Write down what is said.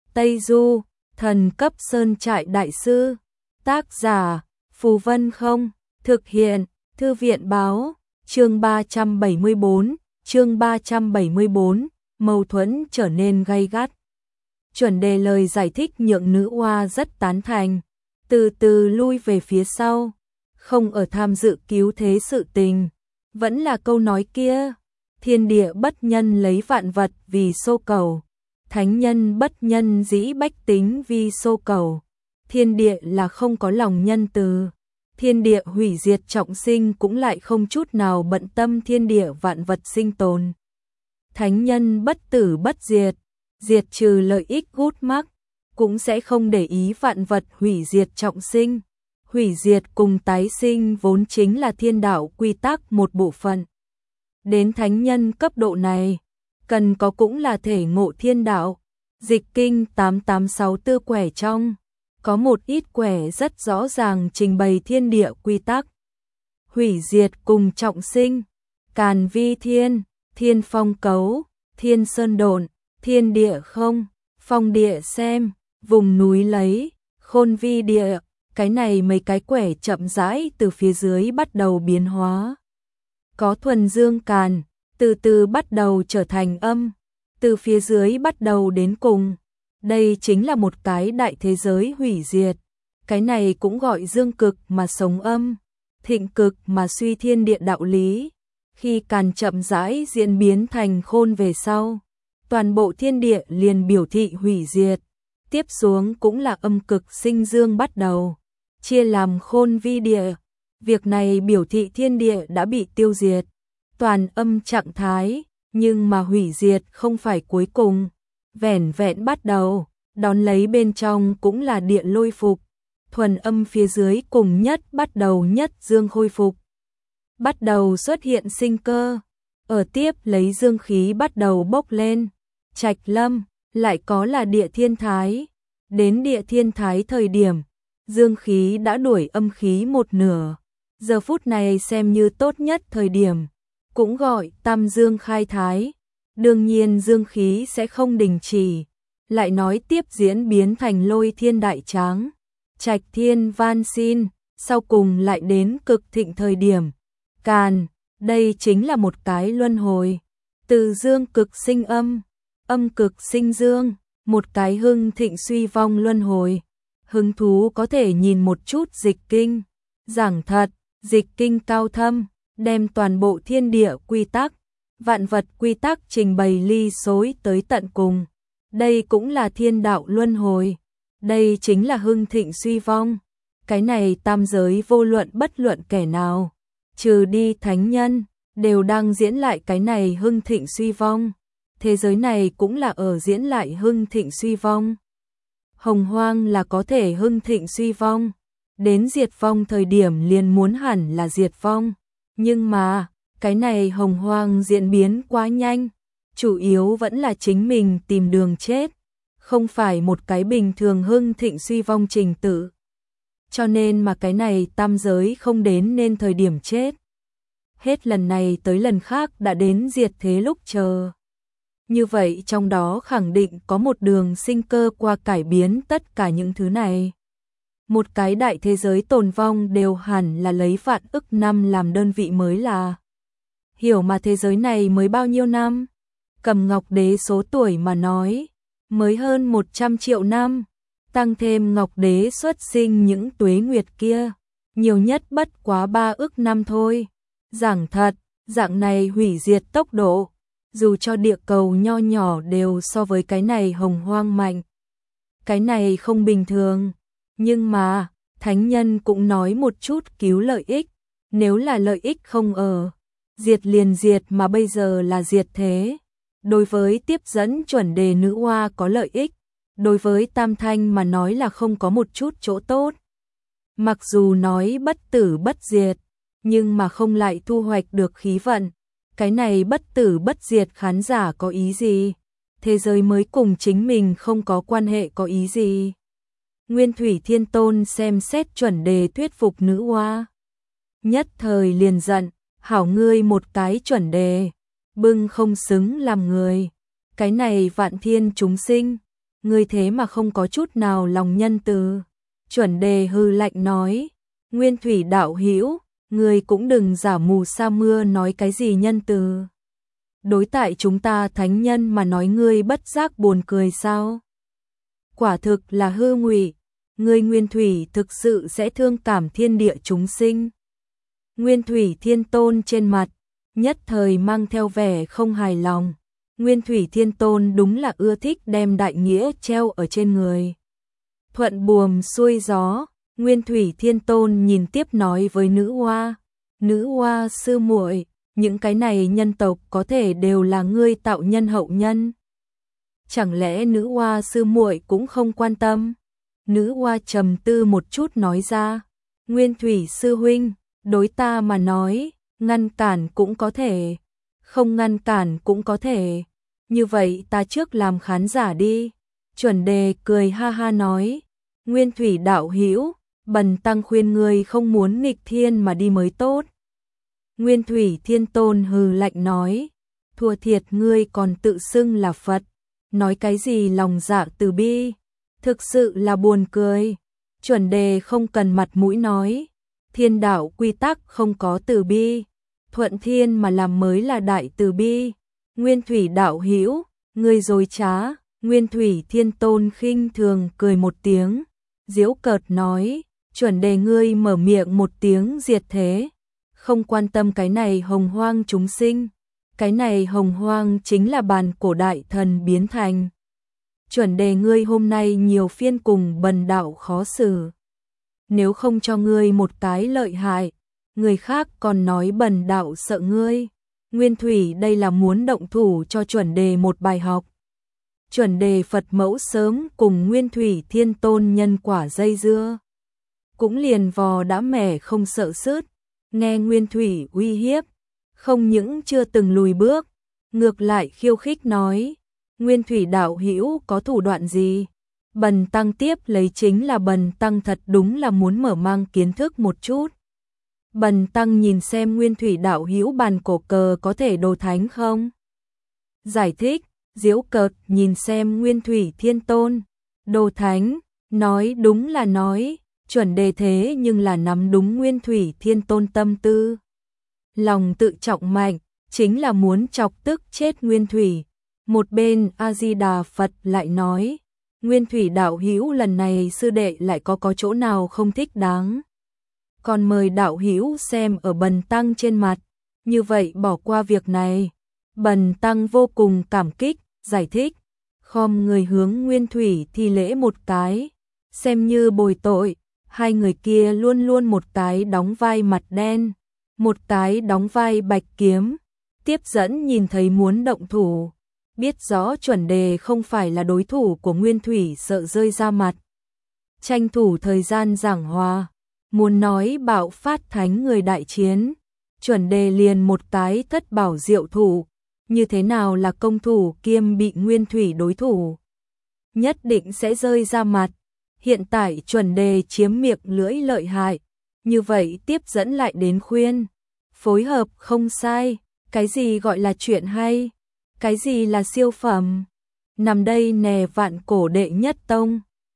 Tây Du, thần cấp sơn trại đại sư. Tác giả, Phù Vân Không. Thực hiện, Thư viện báo. Chương 374, mâu thuẫn trở nên gay gắt. Chuẩn đề lời giải thích nhượng nữ oa rất tán thành, từ từ lui về phía sau, không ở tham dự cứu thế sự tình. Vẫn là câu nói kia, thiên địa bất nhân lấy vạn vật vì xô cầu, thánh nhân bất nhân dĩ bách tính vì xô cầu. Thiên địa là không có lòng nhân từ, thiên địa hủy diệt trọng sinh cũng lại không chút nào bận tâm thiên địa vạn vật sinh tồn. Thánh nhân bất tử bất diệt, diệt trừ lợi ích gút mắc, cũng sẽ không để ý vạn vật hủy diệt trọng sinh. Hủy diệt cùng tái sinh vốn chính là thiên đạo quy tắc một bộ phận. Đến thánh nhân cấp độ này, cần có cũng là thể ngộ thiên đạo. Dịch kinh 8864 quẻ trong, có một ít quẻ rất rõ ràng trình bày thiên địa quy tắc. Hủy diệt cùng trọng sinh, càn vi thiên, thiên phong cấu, thiên sơn độn, thiên địa không, phong địa xem, vùng núi lấy, khôn vi địa. Cái này mấy cái quẻ chậm rãi từ phía dưới bắt đầu biến hóa. Có thuần dương càn, từ từ bắt đầu trở thành âm, từ phía dưới bắt đầu đến cùng. Đây chính là một cái đại thế giới hủy diệt. Cái này cũng gọi dương cực mà sống âm, thịnh cực mà suy thiên địa đạo lý. Khi càn chậm rãi diễn biến thành khôn về sau, toàn bộ thiên địa liền biểu thị hủy diệt. Tiếp xuống cũng là âm cực sinh dương bắt đầu, chia làm khôn vi địa. Việc này biểu thị thiên địa đã bị tiêu diệt, toàn âm trạng thái, nhưng mà hủy diệt không phải cuối cùng, vẻn vẹn bắt đầu, đón lấy bên trong cũng là địa lôi phục, thuần âm phía dưới cùng nhất bắt đầu nhất dương khôi phục. Bắt đầu xuất hiện sinh cơ, ở tiếp lấy dương khí bắt đầu bốc lên, trạch lâm, lại có là địa thiên thái. Đến địa thiên thái thời điểm, dương khí đã đuổi âm khí một nửa. Giờ phút này xem như tốt nhất thời điểm, cũng gọi tam dương khai thái. Đương nhiên dương khí sẽ không đình chỉ, lại nói tiếp diễn biến thành lôi thiên đại tráng, trạch thiên van xin, sau cùng lại đến cực thịnh thời điểm. Càn, đây chính là một cái luân hồi, từ dương cực sinh âm, âm cực sinh dương, một cái hưng thịnh suy vong luân hồi. Hứng thú có thể nhìn một chút dịch kinh, giảng thật, dịch kinh cao thâm, đem toàn bộ thiên địa quy tắc, vạn vật quy tắc trình bày ly xối tới tận cùng. Đây cũng là thiên đạo luân hồi, đây chính là hưng thịnh suy vong. Cái này tam giới vô luận bất luận kẻ nào, trừ đi thánh nhân, đều đang diễn lại cái này hưng thịnh suy vong. Thế giới này cũng là ở diễn lại hưng thịnh suy vong. Hồng hoang là có thể hưng thịnh suy vong, đến diệt vong thời điểm liền muốn hẳn là diệt vong. Nhưng mà, cái này hồng hoang diễn biến quá nhanh, chủ yếu vẫn là chính mình tìm đường chết, không phải một cái bình thường hưng thịnh suy vong trình tự. Cho nên mà cái này tam giới không đến nên thời điểm chết. Hết lần này tới lần khác đã đến diệt thế lúc chờ. Như vậy trong đó khẳng định có một đường sinh cơ qua cải biến tất cả những thứ này. Một cái đại thế giới tồn vong đều hẳn là lấy vạn ức năm làm đơn vị mới là. Hiểu mà thế giới này mới bao nhiêu năm? Cầm Ngọc Đế số tuổi mà nói, mới hơn 100 triệu năm. Tăng thêm Ngọc Đế xuất sinh những tuế nguyệt kia, nhiều nhất bất quá 3 ức năm thôi. Giảng thật, dạng này hủy diệt tốc độ, dù cho địa cầu nho nhỏ đều so với cái này hồng hoang mạnh. Cái này không bình thường, nhưng mà, thánh nhân cũng nói một chút cứu lợi ích, nếu là lợi ích không ở, diệt liền diệt mà bây giờ là diệt thế. Đối với tiếp dẫn chuẩn đề nữ oa có lợi ích, đối với tam thanh mà nói là không có một chút chỗ tốt. Mặc dù nói bất tử bất diệt, nhưng mà không lại thu hoạch được khí vận. Cái này bất tử bất diệt khán giả có ý gì? Thế giới mới cùng chính mình không có quan hệ có ý gì? Nguyên Thủy Thiên Tôn xem xét chuẩn đề thuyết phục nữ oa, nhất thời liền giận, hảo ngươi một cái chuẩn đề, bưng không xứng làm người. Cái này vạn thiên chúng sinh, ngươi thế mà không có chút nào lòng nhân từ. Chuẩn đề hừ lạnh nói, Nguyên Thủy đạo hữu, ngươi cũng đừng giả mù sa mưa nói cái gì nhân từ. Đối tại chúng ta thánh nhân mà nói ngươi bất giác buồn cười sao? Quả thực là hư ngụy, ngươi Nguyên Thủy thực sự sẽ thương cảm thiên địa chúng sinh. Nguyên Thủy Thiên Tôn trên mặt, nhất thời mang theo vẻ không hài lòng. Nguyên Thủy Thiên Tôn đúng là ưa thích đem đại nghĩa treo ở trên người. Thuận buồm xuôi gió, Nguyên Thủy Thiên Tôn nhìn tiếp nói với nữ hoa sư muội, những cái này nhân tộc có thể đều là ngươi tạo nhân hậu nhân. Chẳng lẽ nữ hoa sư muội cũng không quan tâm? Nữ hoa trầm tư một chút nói ra, Nguyên Thủy sư huynh, đối ta mà nói, ngăn cản cũng có thể, không ngăn cản cũng có thể. Như vậy ta trước làm khán giả đi. Chuẩn đề cười ha ha nói, Nguyên Thủy đạo hữu, bần tăng khuyên ngươi không muốn nghịch thiên mà đi mới tốt. Nguyên Thủy Thiên Tôn hừ lạnh nói, thua thiệt ngươi còn tự xưng là Phật, nói cái gì lòng dạ từ bi, thực sự là buồn cười. Chuẩn đề không cần mặt mũi nói, thiên đạo quy tắc không có từ bi, thuận thiên mà làm mới là đại từ bi. Nguyên Thủy đạo hữu, ngươi dối trá. Nguyên Thủy Thiên Tôn khinh thường cười một tiếng, giễu cợt nói, chuẩn đề ngươi mở miệng một tiếng diệt thế, không quan tâm cái này hồng hoang chúng sinh, cái này hồng hoang chính là bàn cổ đại thần biến thành. Chuẩn đề ngươi hôm nay nhiều phiên cùng bần đạo khó xử, nếu không cho ngươi một cái lợi hại, người khác còn nói bần đạo sợ ngươi. Nguyên Thủy đây là muốn động thủ cho chuẩn đề một bài học. Chuẩn đề Phật mẫu sớm cùng Nguyên Thủy Thiên Tôn nhân quả dây dưa, cũng liền vò đã mẻ không sợ sứt, nghe Nguyên Thủy uy hiếp, không những chưa từng lùi bước, ngược lại khiêu khích nói, Nguyên Thủy đạo hữu có thủ đoạn gì? Bần tăng tiếp lấy chính là bần tăng thật đúng là muốn mở mang kiến thức một chút. Bần tăng nhìn xem Nguyên Thủy đạo hữu bàn cổ cờ có thể đồ thánh không? Giải thích, giễu cợt nhìn xem Nguyên Thủy Thiên Tôn, đồ thánh, nói đúng là nói, chuẩn đề thế nhưng là nắm đúng Nguyên Thủy Thiên Tôn tâm tư. Lòng tự trọng mạnh, chính là muốn chọc tức chết Nguyên Thủy. Một bên A-di-đà Phật lại nói, Nguyên Thủy đạo hữu lần này sư đệ lại có chỗ nào không thích đáng. Còn mời đạo hữu xem ở bần tăng trên mặt, như vậy bỏ qua việc này. Bần tăng vô cùng cảm kích, giải thích, khom người hướng Nguyên Thủy thi lễ một cái, xem như bồi tội. Hai người kia luôn luôn một cái đóng vai mặt đen, một cái đóng vai bạch kiếm, tiếp dẫn nhìn thấy muốn động thủ, biết rõ chuẩn đề không phải là đối thủ của Nguyên Thủy sợ rơi ra mặt. Tranh thủ thời gian giảng hòa, muốn nói bạo phát thánh người đại chiến, chuẩn đề liền một cái thất bảo diệu thủ, như thế nào là công thủ kiêm bị Nguyên Thủy đối thủ, nhất định sẽ rơi ra mặt. Hiện tại chuẩn đề chiếm miệng lưỡi lợi hại, như vậy tiếp dẫn lại đến khuyên, phối hợp không sai, cái gì gọi là chuyện hay, cái gì là siêu phẩm, nằm đây nè vạn cổ đệ nhất tông.